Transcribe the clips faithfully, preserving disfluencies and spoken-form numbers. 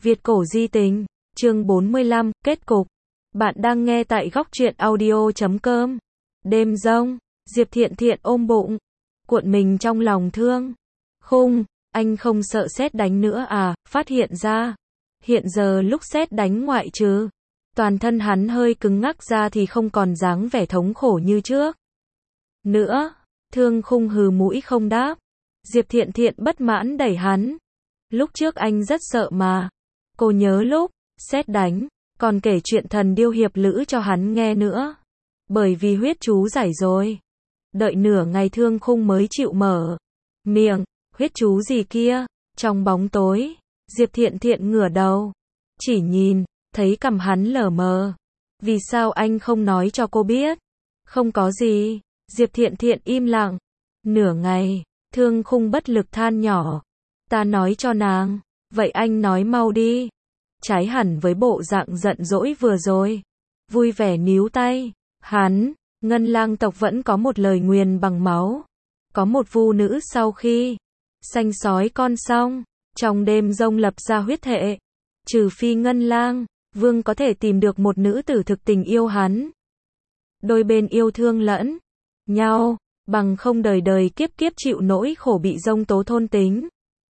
Việt cổ di tình, chương bốn mươi lăm, kết cục. Bạn đang nghe tại góc truyện audio chấm com. Đêm rông, Diệp Thiện Thiện ôm bụng, cuộn mình trong lòng thương. Khung, anh không sợ sét đánh nữa à, phát hiện ra. Hiện giờ lúc sét đánh ngoại trừ, toàn thân hắn hơi cứng ngắc ra thì không còn dáng vẻ thống khổ như trước. Nữa, Thương Khung hừ mũi không đáp. Diệp Thiện Thiện bất mãn đẩy hắn. Lúc trước anh rất sợ mà. Cô nhớ lúc sét đánh, còn kể chuyện thần điêu hiệp lữ cho hắn nghe nữa. Bởi vì huyết chú giải rồi. Đợi nửa ngày Thương Khung mới chịu mở miệng. Huyết chú gì kia? Trong bóng tối, Diệp Thiện Thiện ngửa đầu, chỉ nhìn thấy cằm hắn lờ mờ. Vì sao anh không nói cho cô biết? Không có gì. Diệp Thiện Thiện im lặng. Nửa ngày, Thương Khung bất lực than nhỏ. Ta nói cho nàng. Vậy anh nói mau đi. Trái hẳn với bộ dạng giận dỗi vừa rồi. Vui vẻ níu tay. Hắn, Ngân Lang tộc vẫn có một lời nguyền bằng máu. Có một vu nữ sau khi sanh sói con xong, trong đêm rông lập ra huyết thệ. Trừ phi Ngân Lang Vương có thể tìm được một nữ tử thực tình yêu hắn. Đôi bên yêu thương lẫn nhau, bằng không đời đời kiếp kiếp chịu nỗi khổ bị rông tố thôn tính.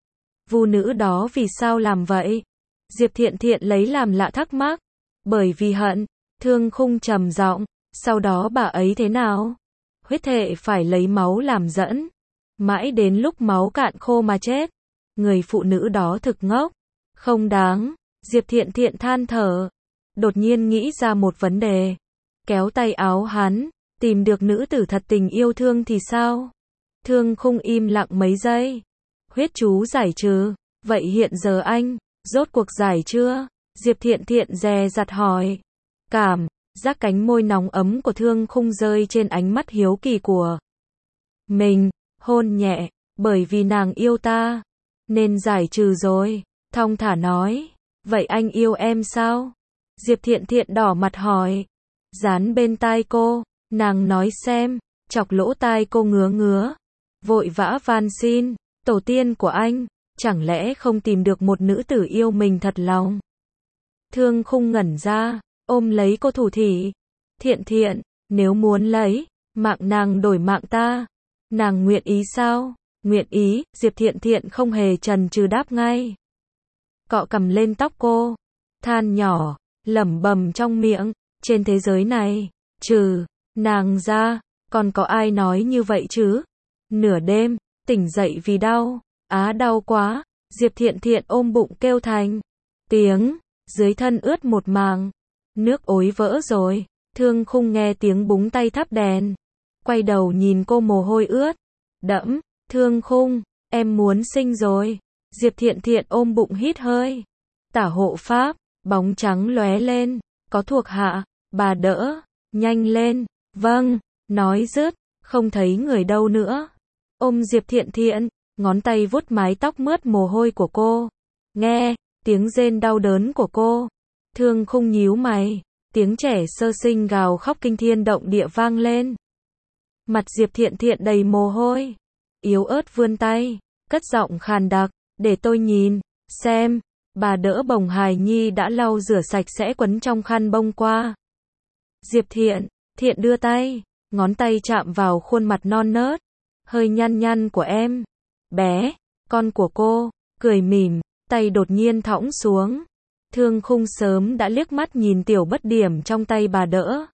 Vu nữ đó vì sao làm vậy? Diệp Thiện Thiện lấy làm lạ thắc mắc. Bởi vì hận. Thương Khung trầm giọng. Sau đó bà ấy thế nào? Huyết thệ phải lấy máu làm dẫn. Mãi đến lúc máu cạn khô mà chết. Người phụ nữ đó thực ngốc. Không đáng. Diệp Thiện Thiện than thở. Đột nhiên nghĩ ra một vấn đề. Kéo tay áo hắn. Tìm được nữ tử thật tình yêu thương thì sao? Thương Khung im lặng mấy giây. Huyết chú giải trừ. Vậy hiện giờ anh, rốt cuộc giải chưa? Diệp Thiện Thiện dè dặt hỏi. Cảm giác cánh môi nóng ấm của Thương Khung rơi trên ánh mắt hiếu kỳ của mình, hôn nhẹ, bởi vì nàng yêu ta, nên giải trừ rồi, thong thả nói. Vậy anh yêu em sao? Diệp Thiện Thiện đỏ mặt hỏi. Dán bên tai cô, nàng nói xem, chọc lỗ tai cô ngứa ngứa. Vội vã van xin, tổ tiên của anh, chẳng lẽ không tìm được một nữ tử yêu mình thật lòng? Thương Khung ngẩn ra, ôm lấy cô thủ thỉ. Thiện Thiện, nếu muốn lấy mạng nàng đổi mạng ta, nàng nguyện ý sao? Nguyện ý. Diệp Thiện Thiện không hề chần chừ đáp ngay. Cọ cằm lên tóc cô, than nhỏ, lẩm bẩm trong miệng, trên thế giới này, trừ nàng ra, còn có ai nói như vậy chứ? Nửa đêm, tỉnh dậy vì đau, á đau quá. Diệp Thiện Thiện ôm bụng kêu thành tiếng, dưới thân ướt một màng. Nước ối vỡ rồi. Thương Khung nghe tiếng búng tay thắp đèn, quay đầu nhìn cô mồ hôi ướt đẫm. Thương Khung, em muốn sinh rồi. Diệp Thiện Thiện ôm bụng hít hơi. Tả hộ pháp, bóng trắng lóe lên. Có thuộc hạ, bà đỡ. Nhanh lên. Vâng. Nói dứt, không thấy người đâu nữa. Ôm Diệp Thiện Thiện, ngón tay vuốt mái tóc mướt mồ hôi của cô. Nghe tiếng rên đau đớn của cô. Thương Khung nhíu mày, tiếng trẻ sơ sinh gào khóc kinh thiên động địa vang lên. Mặt Diệp Thiện Thiện đầy mồ hôi, yếu ớt vươn tay, cất giọng khàn đặc, để tôi nhìn, xem. Bà đỡ bồng hài nhi đã lau rửa sạch sẽ quấn trong khăn bông qua. Diệp Thiện, Thiện đưa tay, ngón tay chạm vào khuôn mặt non nớt, hơi nhăn nhăn của em. Bé, con của cô, cười mỉm, tay đột nhiên thõng xuống. Thương Khung sớm đã liếc mắt nhìn tiểu bất điểm trong tay bà đỡ.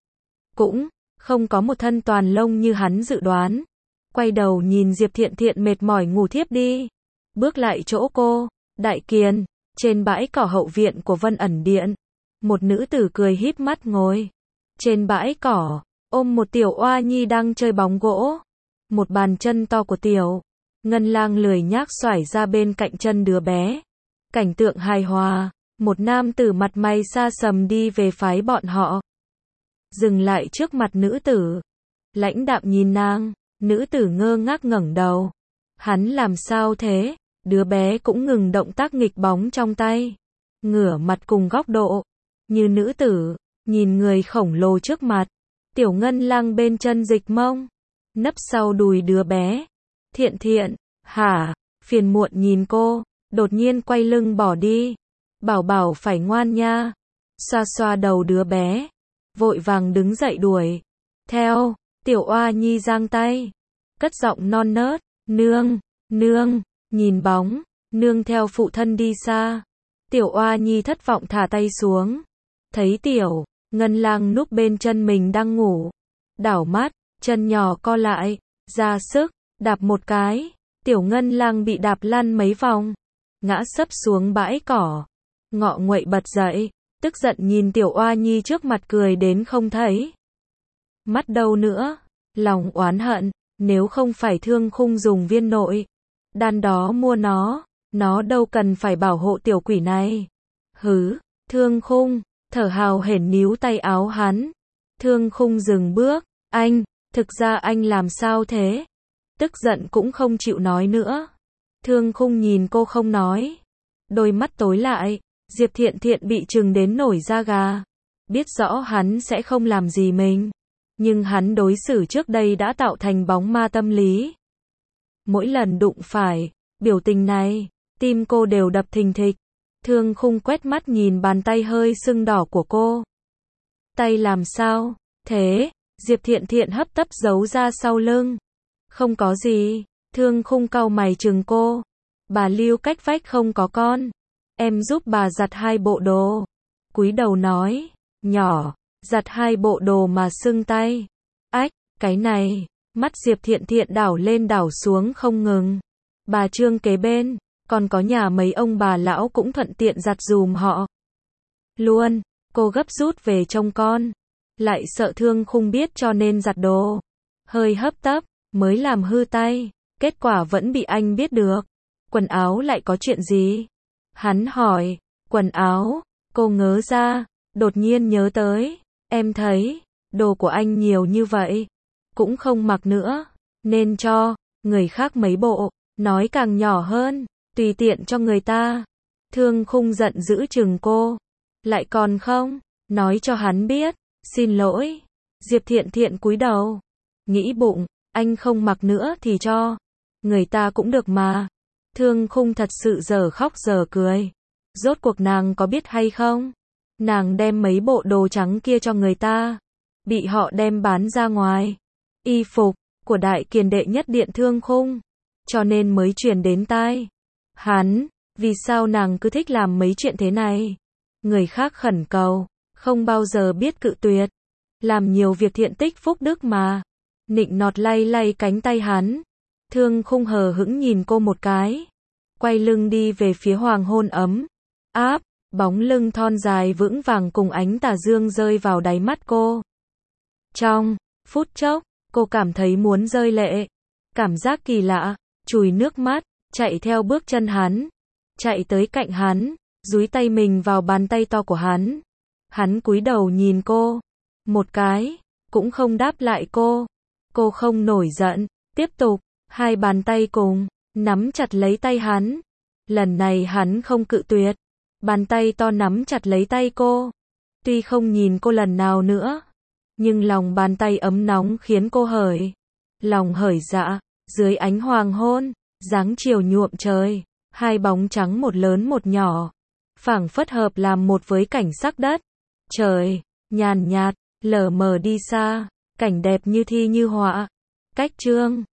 Cũng không có một thân toàn lông như hắn dự đoán. Quay đầu nhìn Diệp Thiện Thiện mệt mỏi ngủ thiếp đi. Bước lại chỗ cô. Đại Kiền, trên bãi cỏ hậu viện của Vân Ẩn Điện, một nữ tử cười híp mắt ngồi trên bãi cỏ, ôm một tiểu oa nhi đang chơi bóng gỗ. Một bàn chân to của tiểu Ngân Lang lười nhác xoải ra bên cạnh chân đứa bé. Cảnh tượng hài hòa. Một nam tử mặt mày xa sầm đi về phái bọn họ. Dừng lại trước mặt nữ tử. Lãnh đạm nhìn nàng. Nữ tử ngơ ngác ngẩng đầu. Hắn làm sao thế? Đứa bé cũng ngừng động tác nghịch bóng trong tay. Ngửa mặt cùng góc độ. Như nữ tử. Nhìn người khổng lồ trước mặt. Tiểu Ngân Lang bên chân dịch mông. Nấp sau đùi đứa bé. Thiện Thiện. Hả? Phiền muộn nhìn cô. Đột nhiên quay lưng bỏ đi. bảo bảo phải ngoan nha. Xoa xoa đầu đứa bé, vội vàng đứng dậy đuổi theo. Tiểu Oa Nhi giang tay, cất giọng non nớt, nương, nương, nhìn bóng, nương theo phụ thân đi xa. Tiểu Oa Nhi thất vọng thả tay xuống, thấy Tiểu Ngân Lang núp bên chân mình đang ngủ, đảo mắt, chân nhỏ co lại, ra sức đạp một cái, Tiểu Ngân Lang bị đạp lăn mấy vòng, ngã sấp xuống bãi cỏ. Ngọ Nguậy bật dậy, tức giận nhìn Tiểu Oa Nhi trước mặt cười đến không thấy mắt đâu nữa, lòng oán hận, nếu không phải Thương Khung dùng viên nội đan đó mua nó, nó đâu cần phải bảo hộ tiểu quỷ này. Hứ, Thương Khung, thở hào hển níu tay áo hắn. Thương Khung dừng bước, anh, thực ra anh làm sao thế? Tức giận cũng không chịu nói nữa. Thương Khung nhìn cô không nói, đôi mắt tối lại. Diệp Thiện Thiện bị trừng đến nổi da gà, biết rõ hắn sẽ không làm gì mình, nhưng hắn đối xử trước đây đã tạo thành bóng ma tâm lý. Mỗi lần đụng phải biểu tình này, tim cô đều đập thình thịch. Thương Khung quét mắt nhìn bàn tay hơi sưng đỏ của cô. Tay làm sao thế? Diệp Thiện Thiện hấp tấp giấu ra sau lưng. Không có gì. Thương Khung cau mày trừng cô. Bà Lưu cách vách không có con, em giúp bà giặt hai bộ đồ. Cúi đầu nói, nhỏ, giặt hai bộ đồ mà sưng tay. Ách, cái này, mắt Diệp Thiện Thiện đảo lên đảo xuống không ngừng. Bà Trương kế bên, còn có nhà mấy ông bà lão cũng thuận tiện giặt dùm họ luôn. Cô gấp rút về trông con, lại sợ Thương Khung biết cho nên giặt đồ hơi hấp tấp, mới làm hư tay, kết quả vẫn bị anh biết được. Quần áo lại có chuyện gì? Hắn hỏi. Quần áo? Cô ngớ ra, đột nhiên nhớ tới, em thấy đồ của anh nhiều như vậy, cũng không mặc nữa, nên cho người khác mấy bộ, nói càng nhỏ hơn, tùy tiện cho người ta. Thương Khung giận dữ chừng cô, lại còn không nói cho hắn biết, xin lỗi. Diệp Thiện Thiện cúi đầu, nghĩ bụng, anh không mặc nữa thì cho người ta cũng được mà. Thương Khung thật sự giờ khóc giờ cười. Rốt cuộc nàng có biết hay không? Nàng đem mấy bộ đồ trắng kia cho người ta, bị họ đem bán ra ngoài. Y phục của đại kiền đệ nhất điện Thương Khung, cho nên mới truyền đến tai hắn. Vì sao nàng cứ thích làm mấy chuyện thế này? Người khác khẩn cầu, không bao giờ biết cự tuyệt. Làm nhiều việc thiện tích phúc đức mà. Nịnh nọt lay lay cánh tay hắn. Thương Khung hờ hững nhìn cô một cái, quay lưng đi về phía hoàng hôn ấm áp, bóng lưng thon dài vững vàng cùng ánh tà dương rơi vào đáy mắt cô. Trong phút chốc, cô cảm thấy muốn rơi lệ, cảm giác kỳ lạ, chùi nước mắt, chạy theo bước chân hắn, chạy tới cạnh hắn, dúi tay mình vào bàn tay to của hắn. Hắn cúi đầu nhìn cô một cái, cũng không đáp lại cô. Cô không nổi giận, tiếp tục, hai bàn tay cùng nắm chặt lấy tay hắn. Lần này hắn không cự tuyệt, bàn tay to nắm chặt lấy tay cô. Tuy không nhìn cô lần nào nữa, nhưng lòng bàn tay ấm nóng khiến cô hởi lòng hởi dạ. Dưới ánh hoàng hôn, dáng chiều nhuộm trời, hai bóng trắng một lớn một nhỏ, phảng phất hợp làm một với cảnh sắc đất trời nhàn nhạt, lờ mờ đi xa, cảnh đẹp như thi như họa. Cách chương